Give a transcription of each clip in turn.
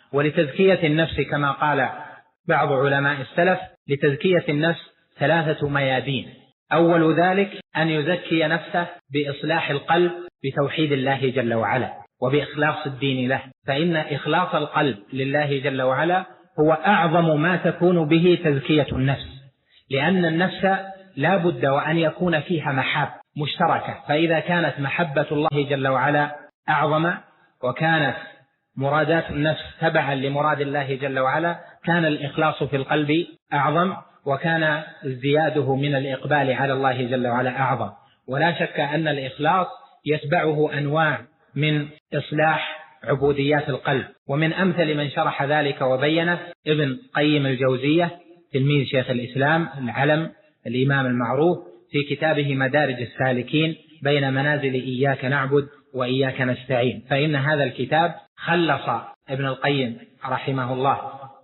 ولتزكية النفس كما قال بعض علماء السلف لتزكية النفس 3 ميادين. أول ذلك أن يزكي نفسه بإصلاح القلب بتوحيد الله جل وعلا وبإخلاص الدين له، فإن إخلاص القلب لله جل وعلا هو أعظم ما تكون به تزكية النفس، لأن النفس لا بد وأن يكون فيها محاب مشتركة، فإذا كانت محبة الله جل وعلا أعظم وكانت مرادات النفس تبعا لمراد الله جل وعلا كان الإخلاص في القلب أعظم، وكان ازدياده من الإقبال على الله جل وعلا أعظم. ولا شك أن الإخلاص يتبعه أنواع من إصلاح عبوديات القلب، ومن أمثل من شرح ذلك وبينه ابن قيم الجوزية تلميذ شيخ الإسلام العلم الإمام المعروف في كتابه مدارج السالكين بين منازل إياك نعبد وإياك نستعين، فإن هذا الكتاب خلص ابن القيم رحمه الله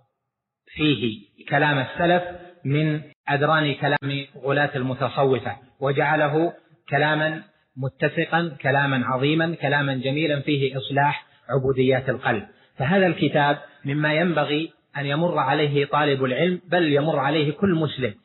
فيه كلام السلف من أدران كلام غلاة المتصوفة، وجعله كلاما متسقا، كلاما عظيما، كلاما جميلا فيه إصلاح عبوديات القلب. فهذا الكتاب مما ينبغي أن يمر عليه طالب العلم، بل يمر عليه كل مسلم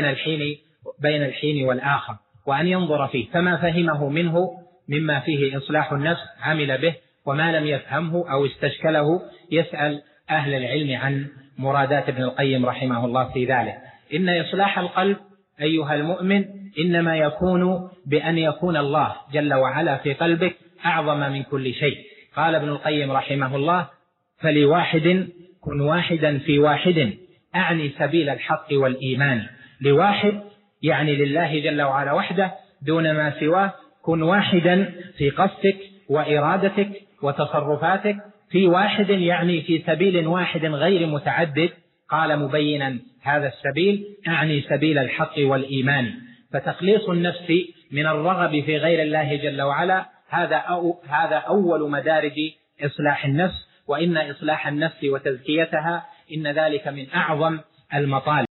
بين الحين والآخر، وأن ينظر فيه، فما فهمه منه مما فيه إصلاح النفس عمل به، وما لم يفهمه أو استشكله يسأل أهل العلم عن مرادات ابن القيم رحمه الله في ذلك. إن إصلاح القلب أيها المؤمن إنما يكون بأن يكون الله جل وعلا في قلبك أعظم من كل شيء. قال ابن القيم رحمه الله: فلواحد كن واحدا في واحد، أعني سبيل الحق والإيمان. لواحد يعني لله جل وعلا وحده دون ما سواه، كن واحدا في قصدك وإرادتك وتصرفاتك، في واحد يعني في سبيل واحد غير متعدد. قال مبينا هذا السبيل: أعني سبيل الحق والإيمان. فتخليص النفس من الرغب في غير الله جل وعلا هذا أول مدارج إصلاح النفس، وإن إصلاح النفس وتزكيتها إن ذلك من أعظم المطالب.